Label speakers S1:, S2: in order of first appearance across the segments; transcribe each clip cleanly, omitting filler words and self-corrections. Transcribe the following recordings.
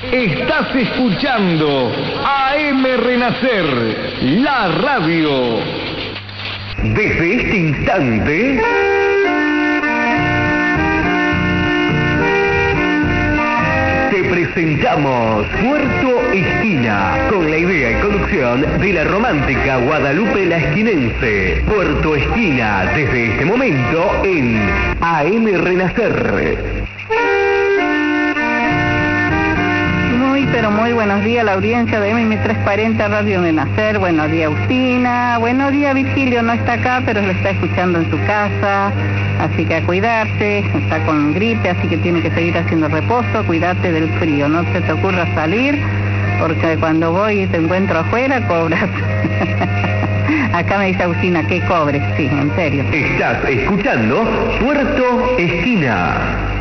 S1: Estás escuchando AM Renacer, la radio. Desde este instante, te presentamos Puerto Esquina, con la idea y conducción de la romántica Guadalupe La Esquinense. Puerto Esquina, desde este momento en AM Renacer.
S2: Pero muy buenos días a la audiencia de M340 Radio Renacer. Buenos días, Agustina. Buenos días, Virgilio. No está acá, pero lo está escuchando en su casa. Así que a cuidarse. Está con gripe, así que tiene que seguir haciendo reposo. Cuídate del frío. No se te ocurra salir, porque cuando voy y te encuentro afuera, cobras. Acá me dice Agustina que cobres. Sí, en serio.
S1: Estás escuchando Puerto Esquina.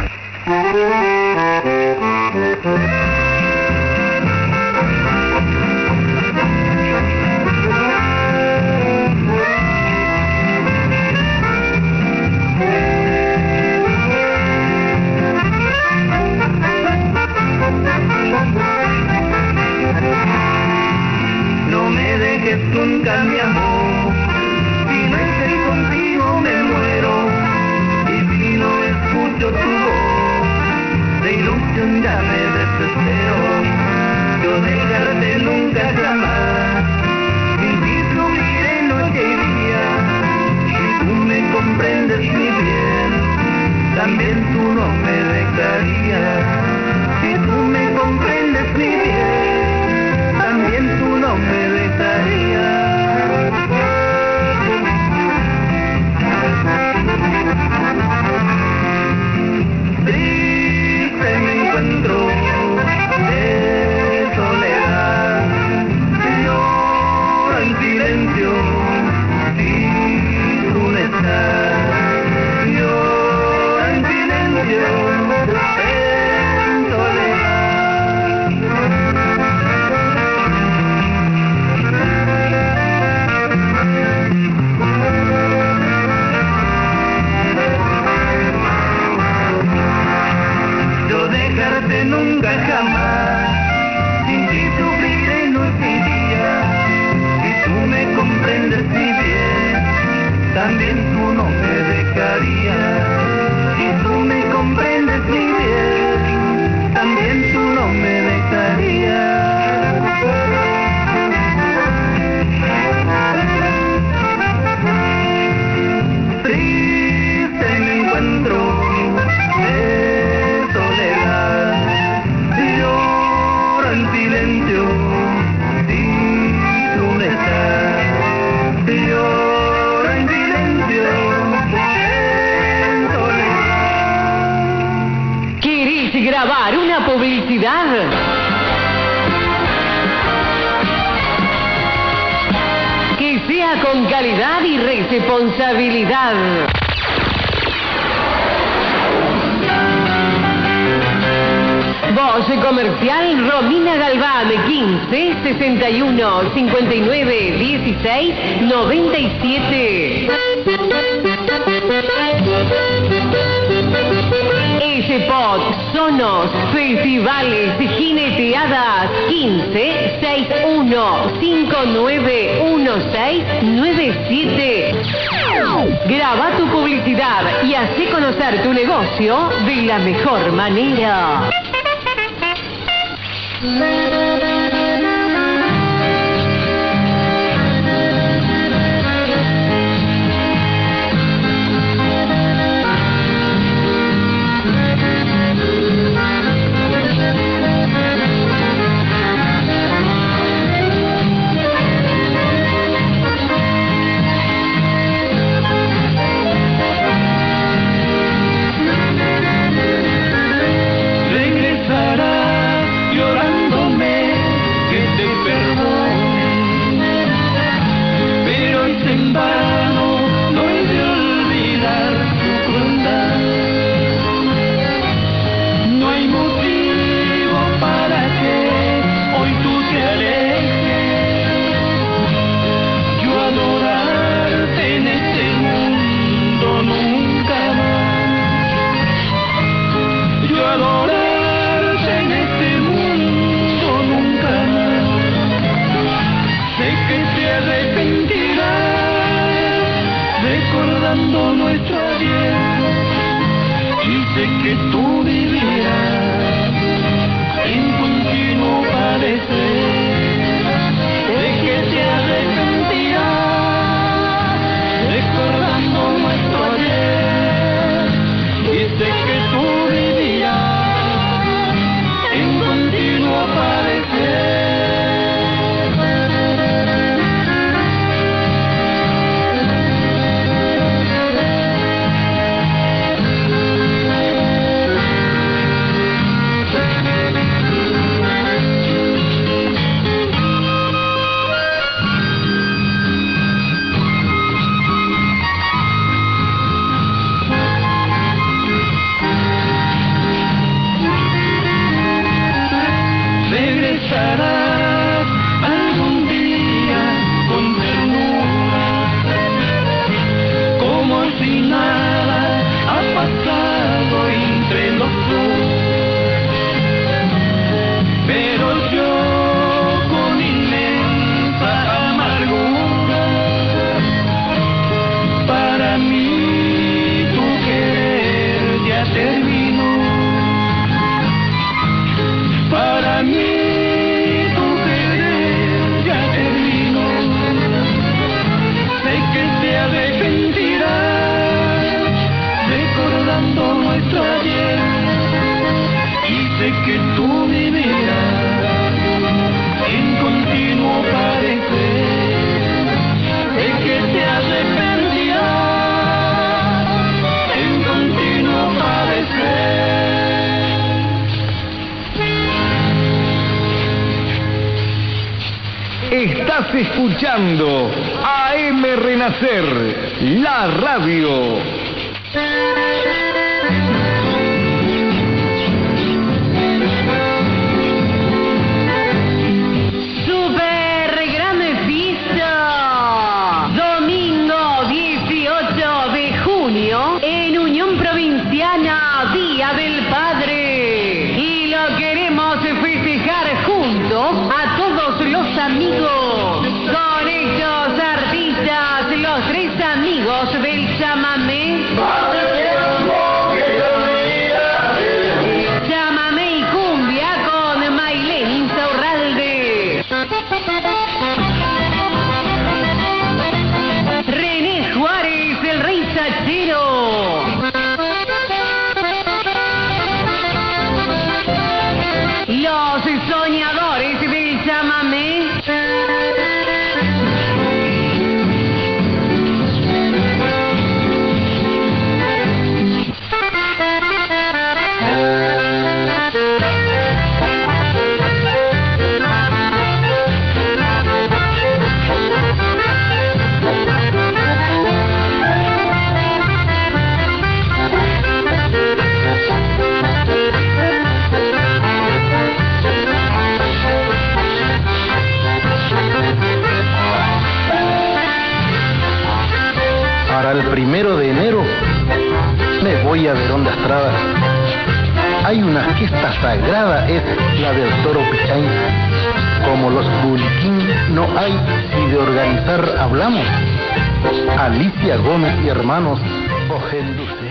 S3: No me dejes nunca, mi amor, si no estoy contigo me muero, y si no escucho tu voz, de ilusión ya me desespero. Yo dejarte nunca jamás, sin ti sufriré noche y día, si tú me comprendes mi bien, también tú no me dejarías. Si tú me comprendes mi bien, también tú no me dejarías. Triste me encuentro de soledad, lloro en silencio si tú no estás, lloro en silencio en soledad. Yo dejarte nunca jamás, sin ti sufriré noche y día, si tú me comprendes mi bien, también tú no me dejarías. Si tú me comprendes mi bien, también tú no me dejarías. Triste me encuentro de soledad, lloro en silencio si tú no estás, lloro en silencio en soledad.
S4: ¿Querés grabar una publicidad? Que sea con calidad y responsabilidad. Voz comercial Romina Galván, 15 61 59 16 97. Spot, sonos, festivales, jineteadas, 15 61 59 16 97. Graba tu publicidad y haz conocer tu negocio de la mejor manera.
S3: Regresarás llorando besarás algún día con ternura, como si nada ha pasado entre los dos. Pero yo con inmensa amargura, para mí tu querer ya terminó. Para mí tu querer ya terminó. Sé que te arrepentirás recordando nuestro ayer, y sé que tú vivirás en continuo padecer. Sé que te arrepentirás en continuo padecer.
S1: Estás escuchando AM Renacer, la radio.
S4: Super gran fiesta. Domingo 18 de junio en Unión Provinciana, Día del Padre. Y lo queremos festejar junto a todos los amigos. Con estos artistas, los tres amigos del chamamé. Chamamé y cumbia con Mailén Insaurralde. René Juárez, el rey sachero. Los soñadores del chamamé.
S5: Para el 1 de enero me voy a Veronda Estrada. Hay una fiesta sagrada, es la del Toro Pichain. Como los buliquín no hay y de organizar hablamos. Alicia Gómez y hermanos, Ojenduce.